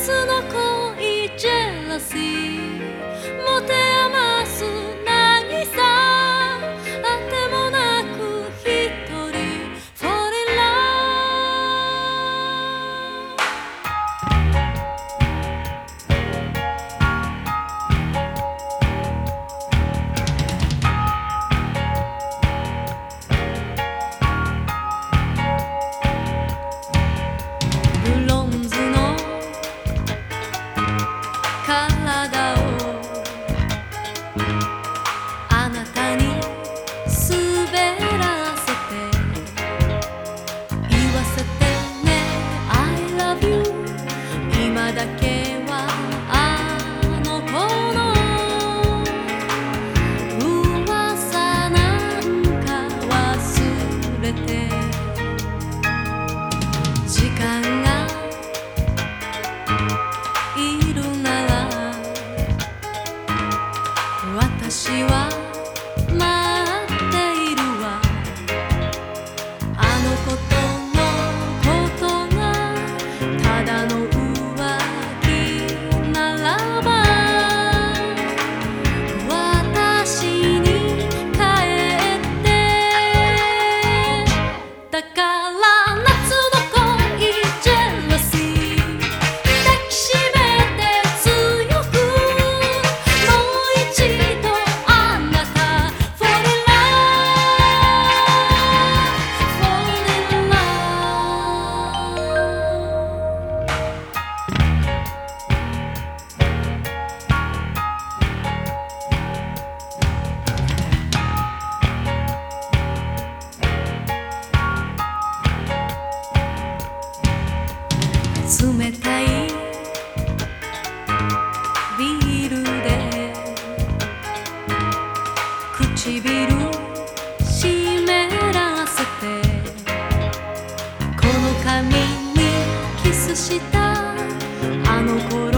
夏の恋ジェラシー持て余す渚あてもなく一人 Fall in love ブロンズの体をあなたに滑らせて言わせてね I love you 今だけはあの子の噂なんか忘れて時間がいるなら私は待っているわあの子とのことがただの浮気ならば私に帰ってだから夏の恋ジェラシー抱きしめて強くもう一度あなた Fall in love Fall in love 冷たいビールで唇湿らせてこの髪にキスしたあの頃